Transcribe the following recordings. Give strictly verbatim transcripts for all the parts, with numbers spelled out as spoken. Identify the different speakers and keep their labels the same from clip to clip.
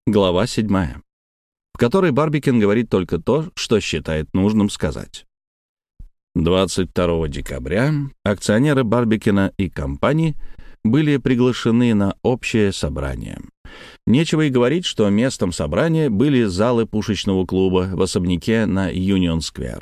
Speaker 1: Глава седьмая, в которой Барбикен говорит только то, что считает нужным сказать. двадцать второго декабря акционеры Барбикена и компании были приглашены на общее собрание. Нечего и говорить, что местом собрания были залы пушечного клуба в особняке на Юнион-сквер.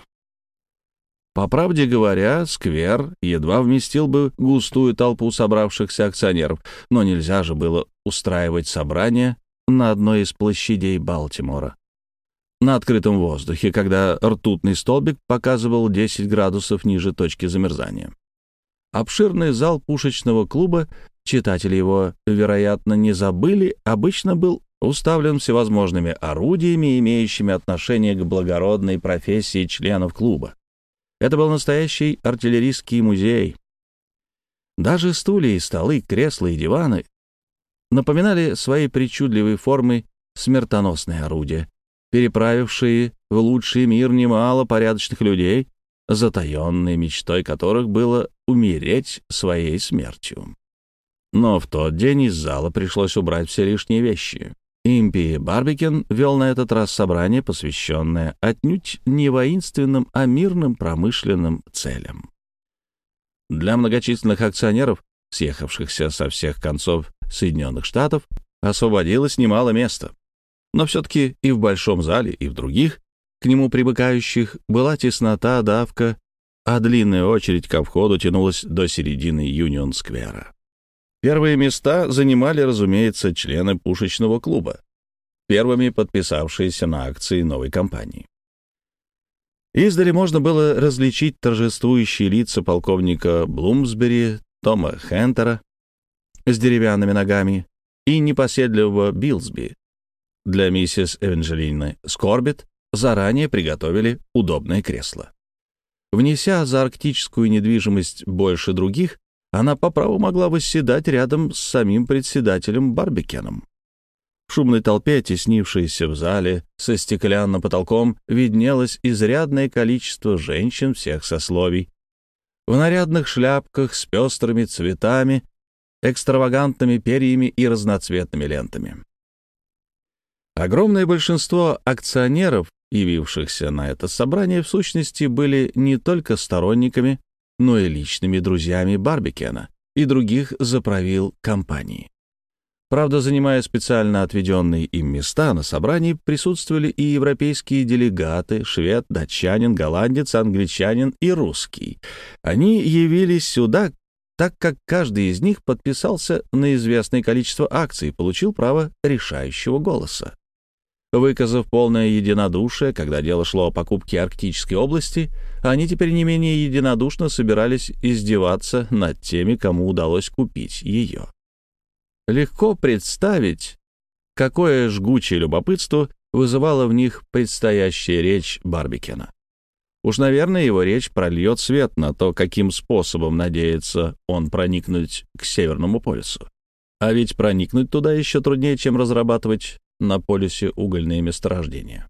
Speaker 1: По правде говоря, сквер едва вместил бы густую толпу собравшихся акционеров, но нельзя же было устраивать собрание на одной из площадей Балтимора на открытом воздухе, когда ртутный столбик показывал десять градусов ниже точки замерзания. Обширный зал пушечного клуба, читатели его, вероятно, не забыли, обычно был уставлен всевозможными орудиями, имеющими отношение к благородной профессии членов клуба. Это был настоящий артиллерийский музей. Даже стулья и столы, кресла и диваны напоминали своей причудливой формой смертоносные орудия, переправившие в лучший мир немало порядочных людей, затаенной мечтой которых было умереть своей смертью. Но в тот день из зала пришлось убрать все лишние вещи. Импи Барбикен вел на этот раз собрание, посвященное отнюдь не воинственным, а мирным промышленным целям. Для многочисленных акционеров, съехавшихся со всех концов Соединенных Штатов, освободилось немало места. Но все-таки и в большом зале, и в других, к нему примыкающих, была теснота, давка, а длинная очередь ко входу тянулась до середины Юнион-сквера. Первые места занимали, разумеется, члены пушечного клуба, первыми подписавшиеся на акции новой компании. Издали можно было различить торжествующие лица полковника Блумсбери, Тома Хентера с деревянными ногами и непоседливого Билсби. Для миссис Эванжелины Скорбит заранее приготовили удобное кресло. Внеся за арктическую недвижимость больше других, она по праву могла восседать рядом с самим председателем Барбикеном. В шумной толпе, теснившейся в зале со стеклянным потолком, виднелось изрядное количество женщин всех сословий. В нарядных шляпках с пестрыми цветами, экстравагантными перьями и разноцветными лентами. Огромное большинство акционеров, явившихся на это собрание, в сущности были не только сторонниками, но и личными друзьями Барбикена и других заправил компании. Правда, занимая специально отведенные им места на собрании, присутствовали и европейские делегаты, швед, датчанин, голландец, англичанин и русский. Они явились сюда, так как каждый из них подписался на известное количество акций и получил право решающего голоса. Выказав полное единодушие, когда дело шло о покупке Арктической области, они теперь не менее единодушно собирались издеваться над теми, кому удалось купить ее. Легко представить, какое жгучее любопытство вызывала в них предстоящая речь Барбикена. Уж, наверное, его речь прольет свет на то, каким способом надеется он проникнуть к Северному полюсу. А ведь проникнуть туда еще труднее, чем разрабатывать на полюсе угольные месторождения.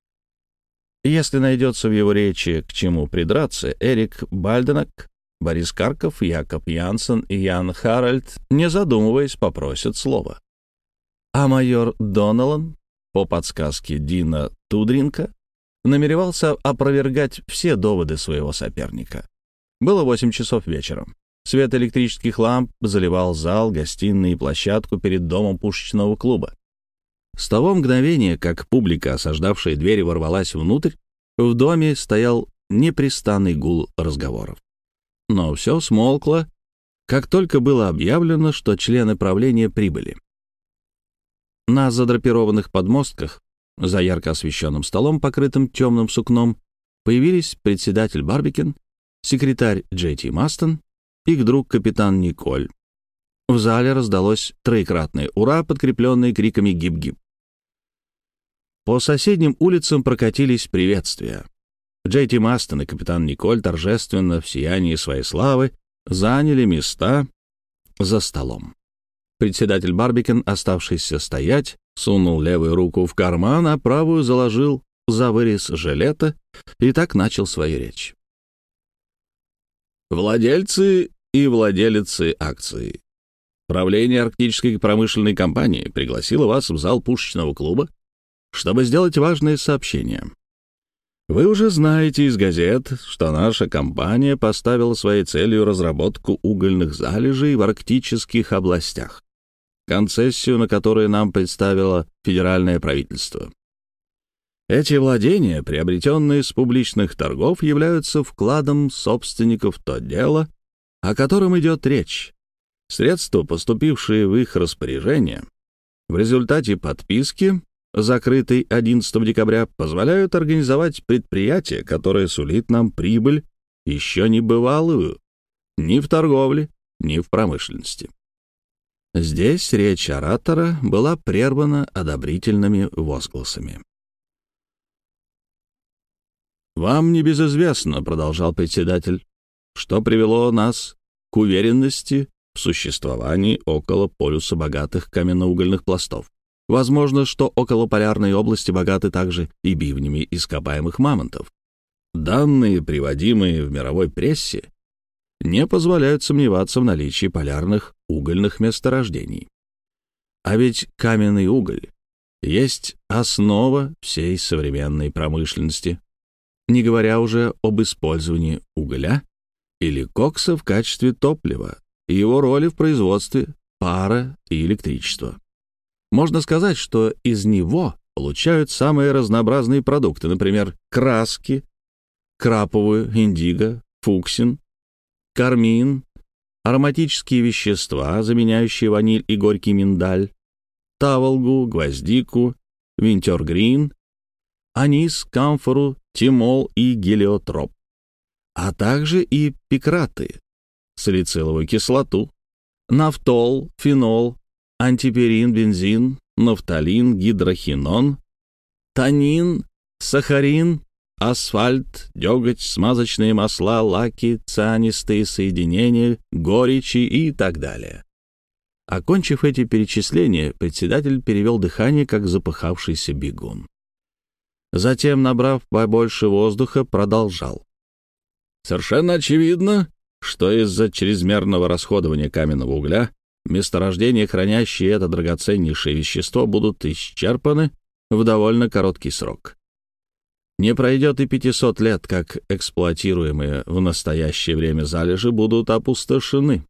Speaker 1: Если найдется в его речи к чему придраться, Эрик Бальденак, Борис Карков, Якоб Янсен и Ян Харальд, не задумываясь, попросят слова. А майор Доналан, по подсказке Дина Тудринка, намеревался опровергать все доводы своего соперника. Было восемь часов вечера. Свет электрических ламп заливал зал, гостиную и площадку перед домом пушечного клуба. С того мгновения, как публика, осаждавшая двери, ворвалась внутрь, в доме стоял непрестанный гул разговоров. Но все смолкло, как только было объявлено, что члены правления прибыли. На задрапированных подмостках, за ярко освещенным столом, покрытым темным сукном, появились председатель Барбикен, секретарь Джей Ти Мастон и их друг капитан Николь. В зале раздалось троекратное «Ура», подкрепленное криками «Гип-гип». По соседним улицам прокатились приветствия. Джей Ти Мастон и капитан Николь торжественно в сиянии своей славы заняли места за столом. Председатель Барбикен, оставшийся стоять, сунул левую руку в карман, а правую заложил за вырез жилета и так начал свою речь. «Владельцы и владелицы акций, Правление Арктической промышленной компании пригласило вас в зал пушечного клуба, чтобы сделать важное сообщение. Вы уже знаете из газет, что наша компания поставила своей целью разработку угольных залежей в арктических областях, концессию на которую нам представило федеральное правительство. Эти владения, приобретенные с публичных торгов, являются вкладом собственников в то дело, о котором идет речь. Средства, поступившие в их распоряжение, в результате подписки, закрытой одиннадцатого декабря, позволяют организовать предприятие, которое сулит нам прибыль, еще не бывалую, ни в торговле, ни в промышленности. Здесь речь оратора была прервана одобрительными возгласами. «Вам небезызвестно, — продолжал председатель, — что привело нас к уверенности в существовании около полюса богатых каменноугольных пластов. Возможно, что околополярные области богаты также и бивнями ископаемых мамонтов. Данные, приводимые в мировой прессе, не позволяют сомневаться в наличии полярных угольных месторождений. А ведь каменный уголь есть основа всей современной промышленности, не говоря уже об использовании угля или кокса в качестве топлива и его роли в производстве пара и электричества. Можно сказать, что из него получают самые разнообразные продукты, например, краски, краповую, индиго, фуксин, кармин, ароматические вещества, заменяющие ваниль и горький миндаль, таволгу, гвоздику, винтергрин, анис, камфору, тимол и гелиотроп, а также и пикраты, салициловую кислоту, нафтол, фенол, антиперин, бензин, нафталин, гидрохинон, танин, сахарин, асфальт, деготь, смазочные масла, лаки, цианистые соединения, горечи и так далее. Окончив эти перечисления, председатель перевел дыхание, как запыхавшийся бегун. Затем, набрав побольше воздуха, продолжал. Совершенно очевидно, что из-за чрезмерного расходования каменного угля месторождения, хранящие это драгоценнейшее вещество, будут исчерпаны в довольно короткий срок. Не пройдет и пятисот лет, как эксплуатируемые в настоящее время залежи будут опустошены.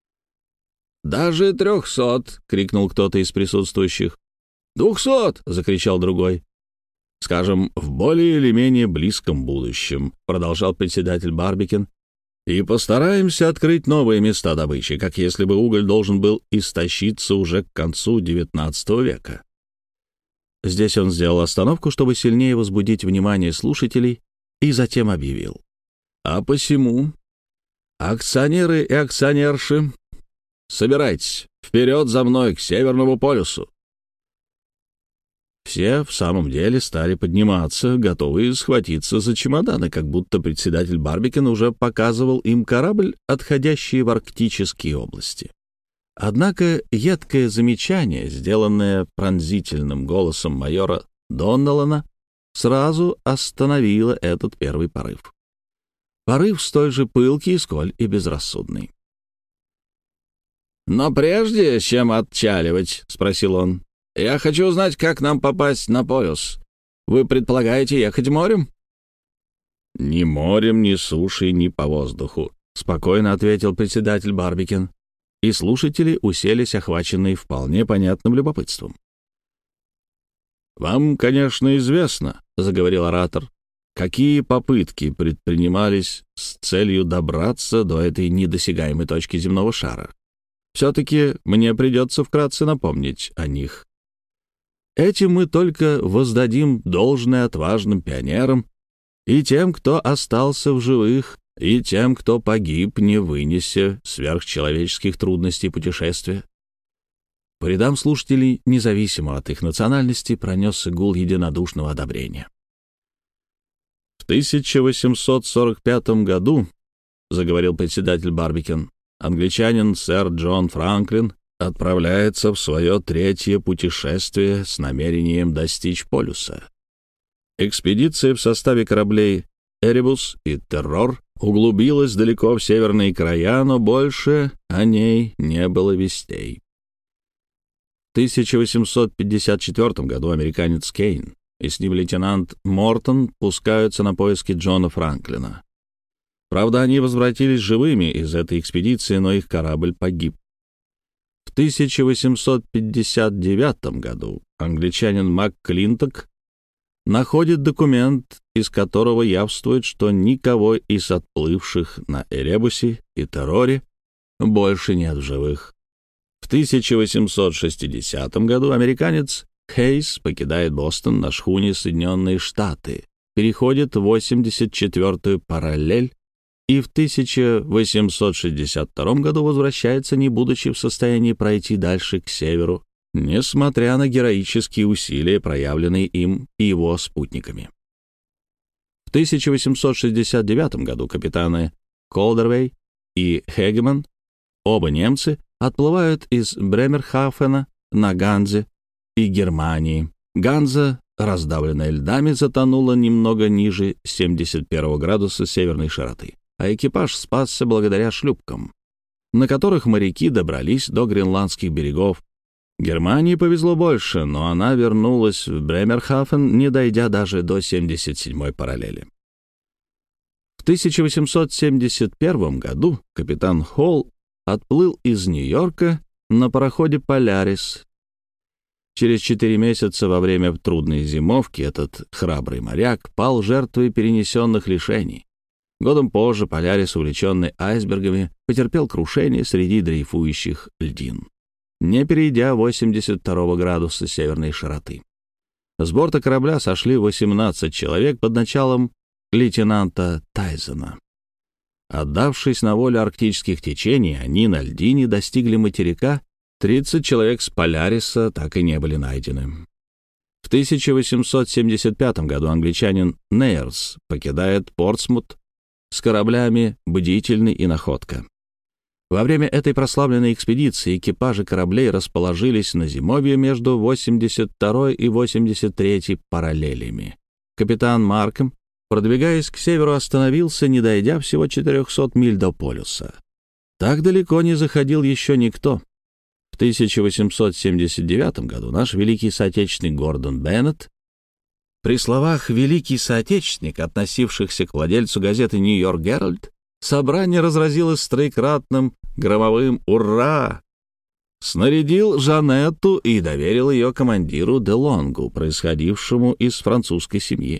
Speaker 1: «Даже трехсот!» — крикнул кто-то из присутствующих. «Двухсот!» — закричал другой. «Скажем, в более или менее близком будущем», — продолжал председатель Барбикен, «и постараемся открыть новые места добычи, как если бы уголь должен был истощиться уже к концу девятнадцатого века». Здесь он сделал остановку, чтобы сильнее возбудить внимание слушателей, и затем объявил. «А посему, акционеры и акционерши, собирайтесь, вперед за мной к Северному полюсу». Все в самом деле стали подниматься, готовые схватиться за чемоданы, как будто председатель Барбикен уже показывал им корабль, отходящий в арктические области. Однако едкое замечание, сделанное пронзительным голосом майора Доннеллана, сразу остановило этот первый порыв. Порыв столь же пылкий, сколь и безрассудный. «Но прежде чем отчаливать, — спросил он, — я хочу узнать, как нам попасть на полюс. Вы предполагаете ехать морем?» «Ни морем, ни сушей, ни по воздуху», — спокойно ответил председатель Барбикен, и слушатели уселись, охваченные вполне понятным любопытством. «Вам, конечно, известно, — заговорил оратор, — какие попытки предпринимались с целью добраться до этой недосягаемой точки земного шара. Все-таки мне придется вкратце напомнить о них. Этим мы только воздадим должное отважным пионерам и тем, кто остался в живых, и тем, кто погиб, не вынеся сверхчеловеческих трудностей путешествия». По рядам слушателей, независимо от их национальности, пронесся гул единодушного одобрения. «В тысяча восемьсот сорок пятом году, — заговорил председатель Барбикен, — англичанин сэр Джон Франклин отправляется в свое третье путешествие с намерением достичь полюса. Экспедиция в составе кораблей «Эребус» и «Террор» углубилась далеко в северные края, но больше о ней не было вестей. В тысяча восемьсот пятьдесят четвёртом году американец Кейн и с ним лейтенант Мортон пускаются на поиски Джона Франклина. Правда, они возвратились живыми из этой экспедиции, но их корабль погиб. В тысяча восемьсот пятьдесят девятом году англичанин МакКлинток находит документ, из которого явствует, что никого из отплывших на Эребусе и Терроре больше нет в живых. В тысяча восемьсот шестидесятом году американец Хейс покидает Бостон на шхуне «Соединенные Штаты», переходит в восемьдесят четвёртую параллель и в тысяча восемьсот шестьдесят втором году возвращается, не будучи в состоянии пройти дальше к северу, несмотря на героические усилия, проявленные им и его спутниками. В тысяча восемьсот шестьдесят девятом году капитаны Колдервей и Хегеман, оба немцы, отплывают из Бремерхафена на Ганзе и Германии. Ганза, раздавленная льдами, затонула немного ниже семьдесят первого градуса северной широты, а экипаж спасся благодаря шлюпкам, на которых моряки добрались до гренландских берегов. Германии повезло больше, но она вернулась в Бремерхафен, не дойдя даже до семьдесят седьмой параллели. В тысяча восемьсот семьдесят первом году капитан Холл отплыл из Нью-Йорка на пароходе «Полярис». Через четыре месяца во время трудной зимовки этот храбрый моряк пал жертвой перенесенных лишений. Годом позже «Полярис», увлеченный айсбергами, потерпел крушение среди дрейфующих льдин, не перейдя восемьдесят второго градуса северной широты. С борта корабля сошли восемнадцать человек под началом лейтенанта Тайзена. Отдавшись на волю арктических течений, они на льдине достигли материка. тридцать человек с «Поляриса» так и не были найдены. В тысяча восемьсот семьдесят пятом году англичанин Нейерс покидает Портсмут с кораблями «Бдительный» и «Находка». Во время этой прославленной экспедиции экипажи кораблей расположились на зимовье между восемьдесят второй и восемьдесят третьей параллелями. Капитан Марком, продвигаясь к северу, остановился, не дойдя всего четырехсот миль до полюса. Так далеко не заходил еще никто. В тысяча восемьсот семьдесят девятом году наш великий соотечественник Гордон Беннет, при словах «великий соотечественник», относившихся к владельцу газеты «Нью-Йорк Геральд», собрание разразилось троекратным громовым «Ура!», снарядил Жанетту и доверил ее командиру де Лонгу, происходившему из французской семьи.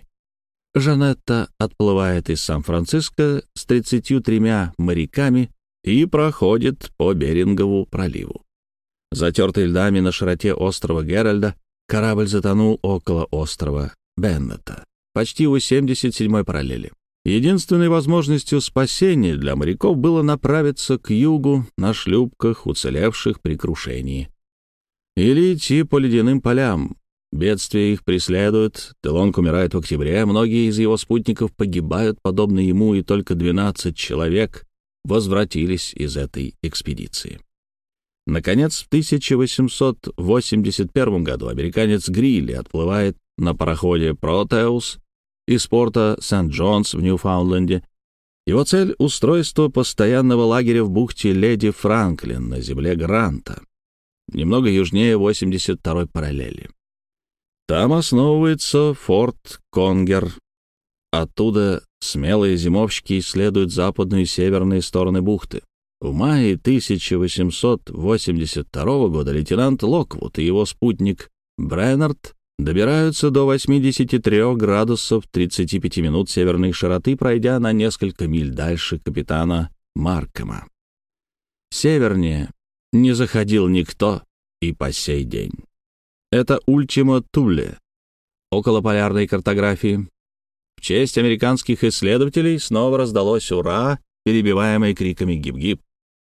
Speaker 1: Жанетта отплывает из Сан-Франциско с тридцатью тремя моряками и проходит по Берингову проливу. Затертый льдами на широте острова Геральда, корабль затонул около острова Беннета, почти у семьдесят седьмой параллели. Единственной возможностью спасения для моряков было направиться к югу на шлюпках, уцелевших при крушении, или идти по ледяным полям. Бедствия их преследуют, Делонг умирает в октябре, многие из его спутников погибают, подобно ему, и только двенадцать человек возвратились из этой экспедиции. Наконец, в тысяча восемьсот восемьдесят первом году американец Грилли отплывает на пароходе «Протеус» из порта Сент-Джонс в Ньюфаундленде. Его цель — устройство постоянного лагеря в бухте Леди Франклин на земле Гранта, немного южнее восемьдесят второй параллели. Там основывается форт Конгер. Оттуда смелые зимовщики исследуют западную и северные стороны бухты. В мае тысяча восемьсот восемьдесят второго года лейтенант Локвуд и его спутник Бреннард добираются до восьмидесяти трёх градусов тридцати пяти минут северной широты, пройдя на несколько миль дальше капитана Маркома. Севернее не заходил никто и по сей день. Это Ультима Туле, околополярной картографии. В честь американских исследователей снова раздалось «Ура!», перебиваемое криками «Гип-гип».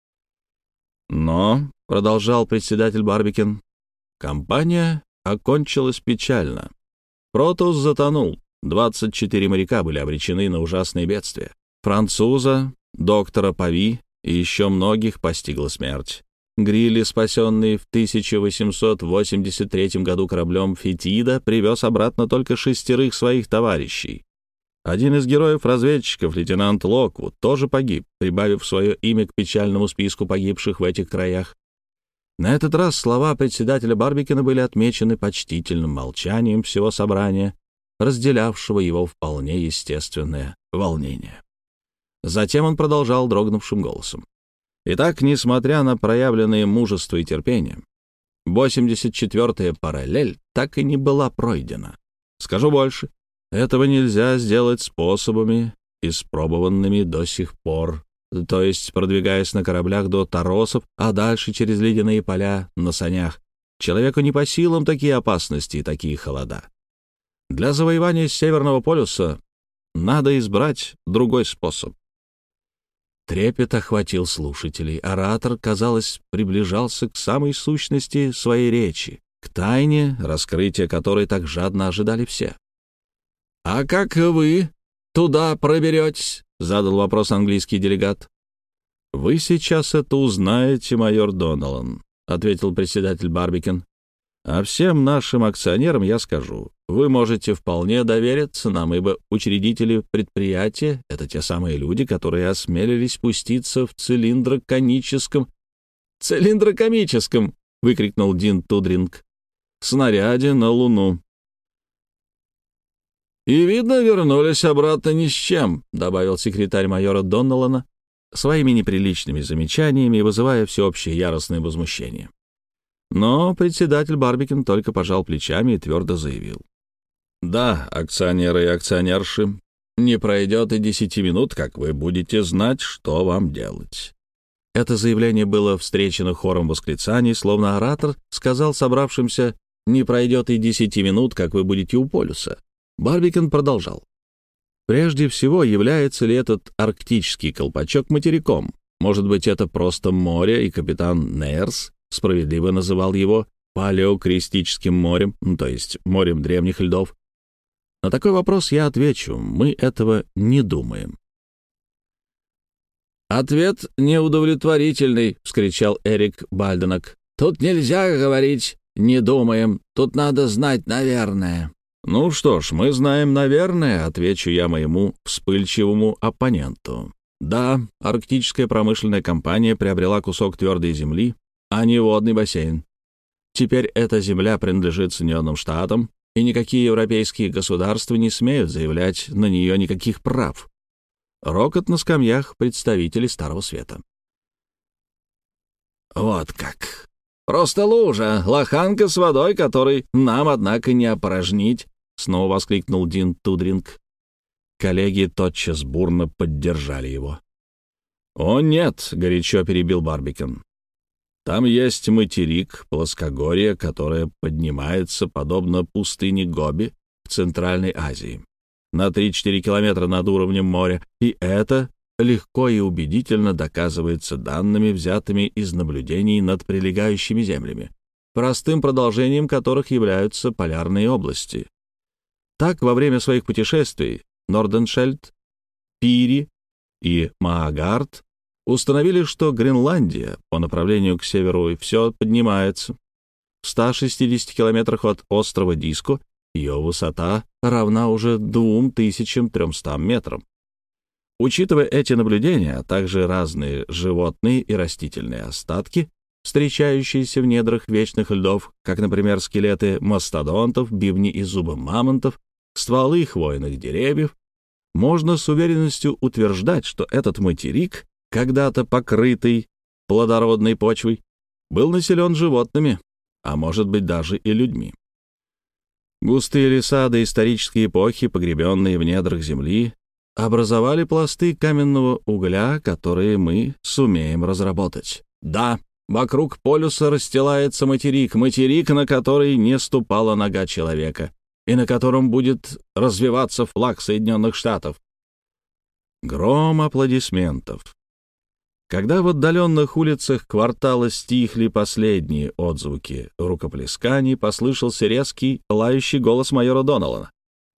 Speaker 1: Но, — продолжал председатель Барбикен, — кампания окончилась печально. Протеус затонул, двадцать четыре моряка были обречены на ужасные бедствия. Француза, доктора Пави и еще многих постигла смерть. Грилли, спасенный в тысяча восемьсот восемьдесят третьем году кораблем «Фетида», привез обратно только шестерых своих товарищей. Один из героев-разведчиков, лейтенант Локвуд, тоже погиб, прибавив свое имя к печальному списку погибших в этих краях. На этот раз слова председателя Барбикена были отмечены почтительным молчанием всего собрания, разделявшего его вполне естественное волнение. Затем он продолжал дрогнувшим голосом. Итак, несмотря на проявленные мужество и терпение, восемьдесят четвёртая параллель так и не была пройдена. Скажу больше, этого нельзя сделать способами, испробованными до сих пор, то есть продвигаясь на кораблях до торосов, а дальше через ледяные поля на санях. Человеку не по силам такие опасности и такие холода. Для завоевания Северного полюса надо избрать другой способ. Трепет охватил слушателей. Оратор, казалось, приближался к самой сущности своей речи, к тайне, раскрытия которой так жадно ожидали все. «А как вы туда проберетесь?» — задал вопрос английский делегат. «Вы сейчас это узнаете, майор Доналан», — ответил председатель Барбикен. «А всем нашим акционерам я скажу, вы можете вполне довериться нам, ибо учредители предприятия — это те самые люди, которые осмелились пуститься в цилиндроконическом...» «Цилиндрокомическом!» — выкрикнул Дин Тудринг. «Снаряде на Луну». «И, видно, вернулись обратно ни с чем», — добавил секретарь майора Доналана, своими неприличными замечаниями вызывая всеобщее яростное возмущение. Но председатель Барбикен только пожал плечами и твердо заявил. «Да, акционеры и акционерши, не пройдет и десяти минут, как вы будете знать, что вам делать». Это заявление было встречено хором восклицаний, словно оратор сказал собравшимся: «Не пройдет и десяти минут, как вы будете у полюса». Барбикен продолжал. «Прежде всего, является ли этот арктический колпачок материком? Может быть, это просто море, и капитан Нейерс справедливо называл его палеокристическим морем, то есть морем древних льдов? На такой вопрос я отвечу: мы этого не думаем». «Ответ неудовлетворительный», — вскричал Эрик Бальденок. «Тут нельзя говорить «не думаем», тут надо знать «наверное». «Ну что ж, мы знаем, наверное», — отвечу я моему вспыльчивому оппоненту. «Да, арктическая промышленная компания приобрела кусок твердой земли, а не водный бассейн. Теперь эта земля принадлежит Соединенным Штатам, и никакие европейские государства не смеют заявлять на нее никаких прав». Рокот на скамьях представителей Старого Света. «Вот как! Просто лужа, лоханка с водой, которой нам, однако, не опорожнить!» — снова воскликнул Дин Тудринг. Коллеги тотчас бурно поддержали его. «О, нет!» — горячо перебил Барбикен. «Там есть материк, плоскогорье, которое поднимается, подобно пустыне Гоби в Центральной Азии, на три-четыре километра над уровнем моря, и это легко и убедительно доказывается данными, взятыми из наблюдений над прилегающими землями, простым продолжением которых являются полярные области. Так, во время своих путешествий Норденшельд, Пири и Маагард установили, что Гренландия по направлению к северу все поднимается. В ста шестидесяти километрах от острова Диско ее высота равна уже двум тысячам трёмстам метрам. Учитывая эти наблюдения, а также разные животные и растительные остатки, встречающиеся в недрах вечных льдов, как, например, скелеты мастодонтов, бивни и зубы мамонтов, стволы хвойных деревьев, можно с уверенностью утверждать, что этот материк, когда-то покрытый плодородной почвой, был населен животными, а может быть даже и людьми. Густые леса доисторической эпохи, погребенные в недрах земли, образовали пласты каменного угля, которые мы сумеем разработать. Да, вокруг полюса расстилается материк, материк, на который не ступала нога человека, и на котором будет развиваться флаг Соединенных Штатов. Гром аплодисментов. Когда в отдаленных улицах квартала стихли последние отзвуки рукоплесканий, послышался резкий, лающий голос майора Доналана.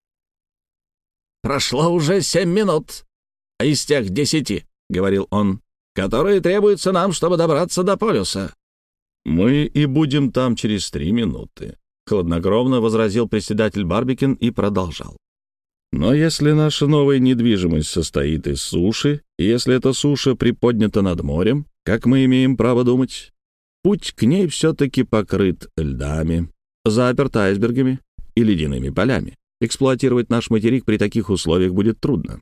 Speaker 1: «Прошло уже семь минут, а из тех десяти, — говорил он, — которые требуются нам, чтобы добраться до полюса». «Мы и будем там через три минуты», — хладнокровно возразил председатель Барбикен и продолжал. Но если наша новая недвижимость состоит из суши, и если эта суша приподнята над морем, как мы имеем право думать, путь к ней все-таки покрыт льдами, заперт айсбергами и ледяными полями. Эксплуатировать наш материк при таких условиях будет трудно.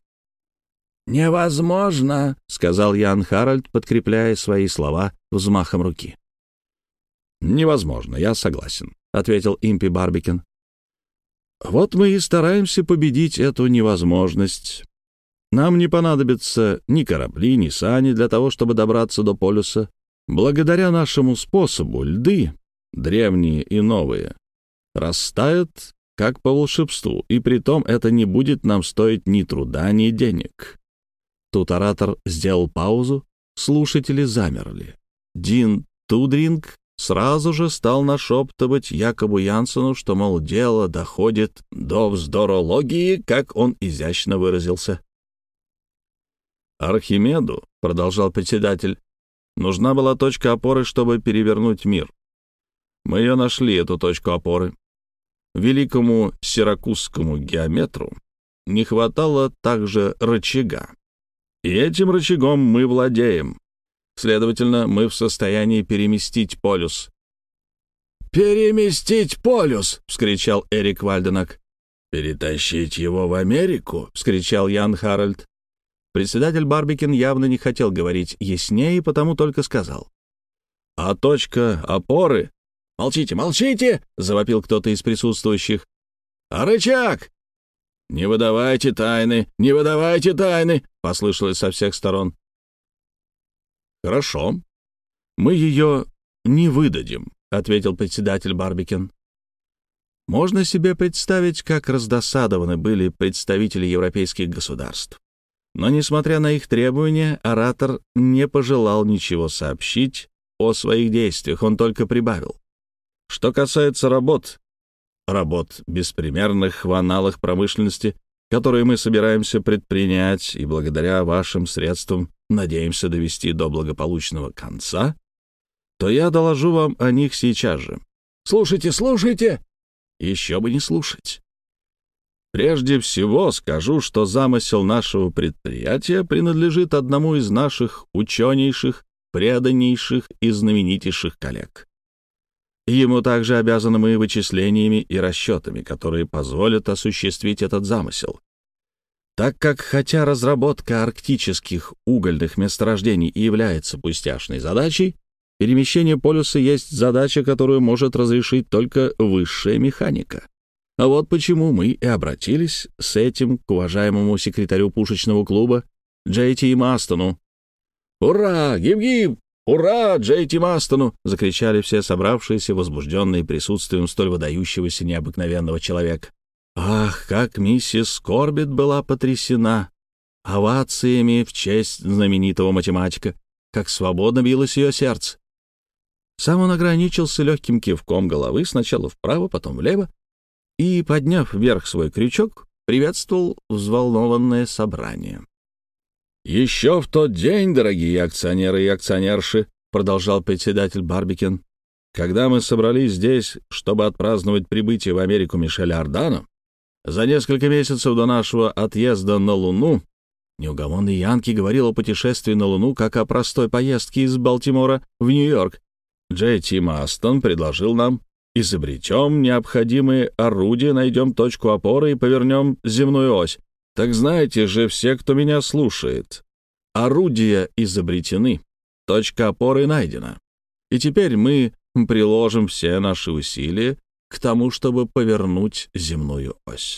Speaker 1: «Невозможно», — сказал Ян Харальд, подкрепляя свои слова взмахом руки. «Невозможно, я согласен», — ответил Импи Барбикен. «Вот мы и стараемся победить эту невозможность. Нам не понадобятся ни корабли, ни сани для того, чтобы добраться до полюса. Благодаря нашему способу льды, древние и новые, растают как по волшебству, и притом это не будет нам стоить ни труда, ни денег». Тут оратор сделал паузу, слушатели замерли. Дин Тудринг сразу же стал нашептывать Якобу Янсену, что, мол, дело доходит до вздорологии, как он изящно выразился. «Архимеду, — продолжал председатель, — нужна была точка опоры, чтобы перевернуть мир. Мы ее нашли, эту точку опоры. Великому сиракузскому геометру не хватало также рычага. И этим рычагом мы владеем. Следовательно, мы в состоянии переместить полюс». «Переместить полюс!» — вскричал Эрик Вальденак. «Перетащить его в Америку!» — вскричал Ян Харальд. Председатель Барбикен явно не хотел говорить яснее, и потому только сказал: «А точка опоры...» «Молчите, молчите!» — завопил кто-то из присутствующих. «А рычаг?» «Не выдавайте тайны, не выдавайте тайны!» — послышалось со всех сторон. «Хорошо, мы ее не выдадим», — ответил председатель Барбикен. Можно себе представить, как раздосадованы были представители европейских государств. Но, несмотря на их требования, оратор не пожелал ничего сообщить о своих действиях, он только прибавил: «Что касается работ, работ беспримерных в аналах промышленности, которые мы собираемся предпринять и благодаря вашим средствам надеемся довести до благополучного конца, то я доложу вам о них сейчас же». «Слушайте, слушайте!» «Еще бы не слушать. Прежде всего скажу, что замысел нашего предприятия принадлежит одному из наших ученейших, преданнейших и знаменитейших коллег. Ему также обязаны мы вычислениями и расчетами, которые позволят осуществить этот замысел. Так как, хотя разработка арктических угольных месторождений и является пустяшной задачей, перемещение полюса есть задача, которую может разрешить только высшая механика. А вот почему мы и обратились с этим к уважаемому секретарю пушечного клуба Джей Ти Мастону. «Ура! Гиб-гиб! Ура, Джей Ти Мастону!» — закричали все собравшиеся, возбужденные присутствием столь выдающегося необыкновенного человека. Ах, как миссис Корбетт была потрясена овациями в честь знаменитого математика, как свободно билось ее сердце. Сам он ограничился легким кивком головы, сначала вправо, потом влево, и, подняв вверх свой крючок, приветствовал взволнованное собрание. «Еще в тот день, дорогие акционеры и акционерши, — продолжал председатель Барбикен, — когда мы собрались здесь, чтобы отпраздновать прибытие в Америку Мишеля Ардана, за несколько месяцев до нашего отъезда на Луну, неугомонный Янки говорил о путешествии на Луну как о простой поездке из Балтимора в Нью-Йорк, Джей Ти Мастон предложил нам: изобретем необходимые орудия, найдем точку опоры и повернем земную ось. Так знаете же все, кто меня слушает, орудия изобретены, точка опоры найдена. И теперь мы приложим все наши усилия к тому, чтобы повернуть земную ось».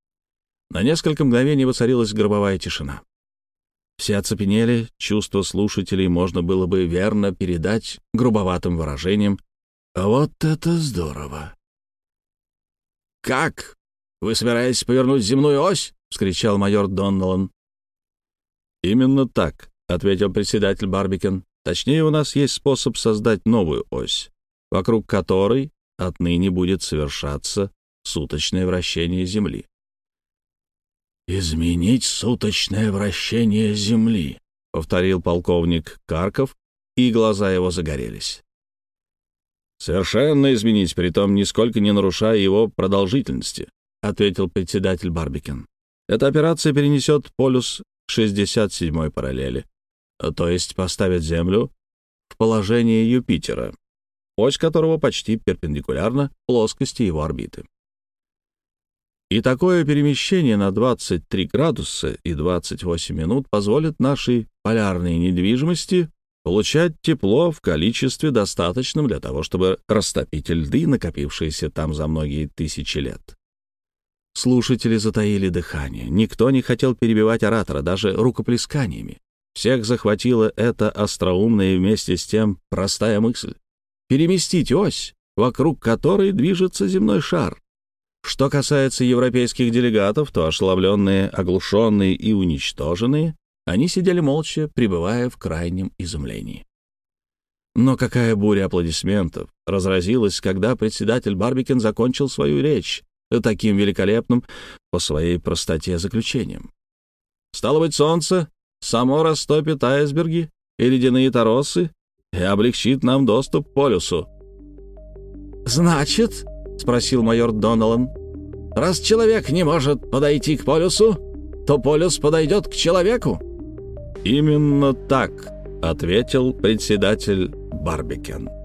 Speaker 1: На несколько мгновений воцарилась гробовая тишина. Все оцепенели, чувства слушателей можно было бы верно передать грубоватым выражением: «Вот это здорово!» «Как? Вы собираетесь повернуть земную ось?» — вскричал майор Доннеллан. «Именно так», — ответил председатель Барбикен. «Точнее, у нас есть способ создать новую ось, вокруг которой отныне будет совершаться суточное вращение Земли». «Изменить суточное вращение Земли», — повторил полковник Карков, и глаза его загорелись. «Совершенно изменить, притом нисколько не нарушая его продолжительности», — ответил председатель Барбикен. Эта операция перенесет полюс к шестьдесят седьмой параллели, то есть поставит Землю в положение Юпитера, ось которого почти перпендикулярна плоскости его орбиты. И такое перемещение на двадцать три градуса и двадцать восемь минут позволит нашей полярной недвижимости получать тепло в количестве, достаточном для того, чтобы растопить льды, накопившиеся там за многие тысячи лет. Слушатели затаили дыхание. Никто не хотел перебивать оратора, даже рукоплесканиями. Всех захватила эта остроумная и вместе с тем простая мысль — переместить ось, вокруг которой движется земной шар. Что касается европейских делегатов, то ошеломленные, оглушенные и уничтоженные, они сидели молча, пребывая в крайнем изумлении. Но какая буря аплодисментов разразилась, когда председатель Барбикен закончил свою речь таким великолепным по своей простоте заключением. «Стало быть, солнце само растопит айсберги и ледяные торосы и облегчит нам доступ к полюсу». «Значит, — спросил майор Доналан, — раз человек не может подойти к полюсу, то полюс подойдет к человеку?» «Именно так», — ответил председатель Барбикен.